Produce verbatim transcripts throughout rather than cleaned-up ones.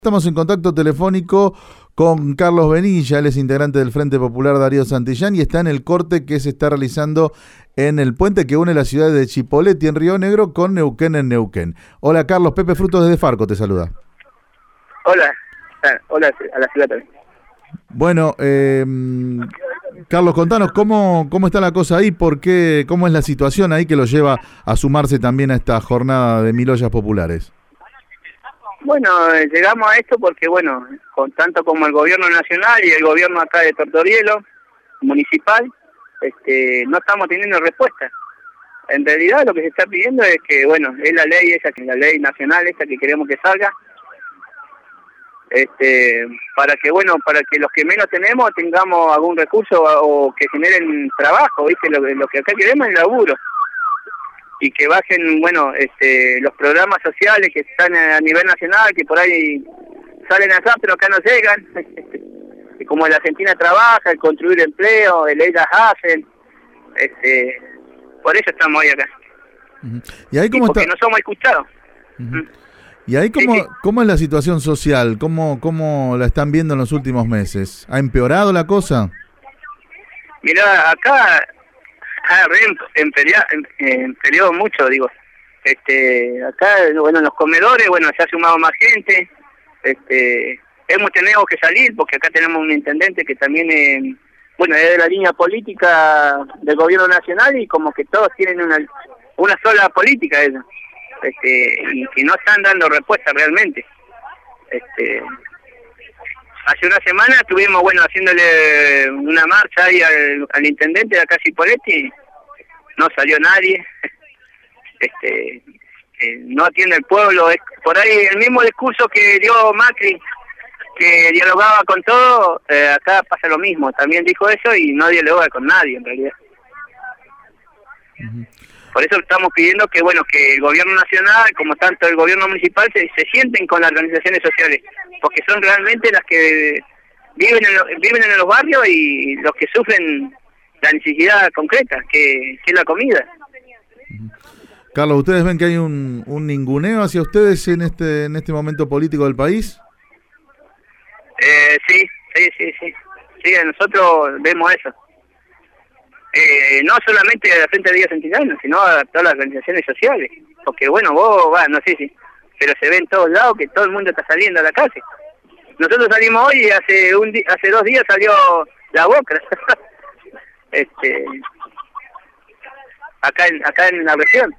Estamos en contacto telefónico con Carlos Benilla, él es integrante del Frente Popular Darío Santillán y está en el corte que se está realizando en el puente que une la ciudad de Chipoleti en Río Negro con Neuquén en Neuquén. Hola Carlos, Pepe Frutos desde Farco te saluda. Hola, hola a la ciudad también. Bueno, eh, Carlos, contanos cómo, cómo está la cosa ahí, por qué, cómo es la situación ahí que lo lleva a sumarse también a esta jornada de mil ollas populares. Bueno, llegamos a esto porque, bueno, con tanto como el gobierno nacional y el gobierno acá de Tortorielo, municipal, este, no estamos teniendo respuesta. En realidad lo que se está pidiendo es que, bueno, es la ley esa, que la ley nacional esa que queremos que salga, este, para que, bueno, para que los que menos tenemos tengamos algún recurso o que generen trabajo, ¿viste? Lo, lo que acá queremos es laburo. Y que bajen, bueno, este, los programas sociales que están a nivel nacional, que por ahí salen acá, pero acá no llegan. Como la Argentina trabaja, el construir empleo, el ellas hacen. Este, por eso estamos hoy acá. Uh-huh. ¿Y ahí cómo y porque está? no somos escuchados. Uh-huh. ¿Y ahí cómo, sí, sí. cómo es la situación social? ¿Cómo, ¿Cómo la están viendo en los últimos meses? ¿Ha empeorado la cosa? Mirá, acá... Ah, empeoró mucho, digo. Este, acá, bueno, en los comedores, bueno, se ha sumado más gente. Este, hemos tenido que salir porque acá tenemos un intendente que también, eh, bueno, es de la línea política del gobierno nacional y como que todos tienen una una sola política ellos. Este, y que no están dando respuesta realmente. Este, hace una semana estuvimos, bueno, haciéndole una marcha ahí al, al intendente de acá Chipoleti, no salió nadie, este, eh, no atiende el pueblo, es por ahí el mismo discurso que dio Macri, que dialogaba con todo, eh, acá pasa lo mismo, también dijo eso y no dialoga con nadie en realidad. Uh-huh. Por eso estamos pidiendo que, bueno, que el gobierno nacional, como tanto el gobierno municipal, se, se sienten con las organizaciones sociales, porque son realmente las que viven en, lo, viven en los barrios y los que sufren la necesidad concreta, que, que es la comida. Carlos, ¿ustedes ven que hay un, un ninguneo hacia ustedes en este en este momento político del país? Eh, sí, sí, sí, sí. Sí, nosotros vemos eso. Eh, no solamente a la Frente de Darío Santillán, sino a todas las organizaciones sociales. Porque, bueno, vos, va, no sé si, pero se ve en todos lados que todo el mundo está saliendo a la calle. Nosotros salimos hoy y hace un di- hace dos días salió la Boca. este, acá en acá en la región.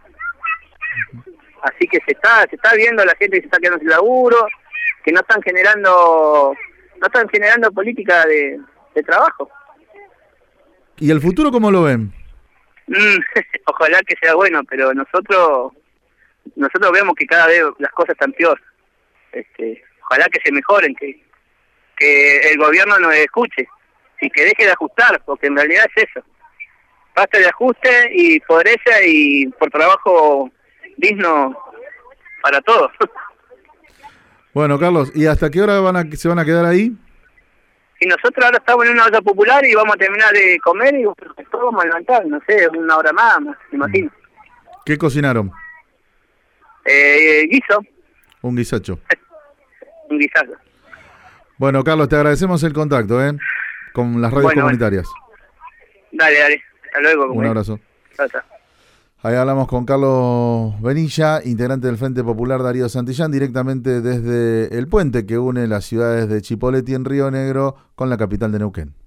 Así que se está se está viendo la gente que se está quedando sin laburo, que no están generando no están generando política de, de trabajo. ¿Y el futuro cómo lo ven? Mm, ojalá que sea bueno, pero nosotros nosotros vemos que cada vez las cosas están peor. Este, ojalá que se mejoren, que que el gobierno nos escuche y que deje de ajustar, porque en realidad es eso. Basta de ajuste y pobreza y por trabajo digno para todos. Bueno, Carlos, ¿y hasta qué hora van a, se van a quedar ahí? Y nosotros ahora estamos en una olla popular y vamos a terminar de comer y después vamos a levantar, no sé, una hora más, me imagino. ¿Qué cocinaron? Eh, guiso. Un guisacho. Un guisazo. Bueno, Carlos, te agradecemos el contacto, ¿eh? Con las radios bueno, comunitarias. Bueno. Dale, dale. Hasta luego. Un abrazo. Chao, chao. Ahí hablamos con Carlos Benilla, integrante del Frente Popular Darío Santillán, directamente desde el puente que une las ciudades de Chipoleti en Río Negro con la capital de Neuquén.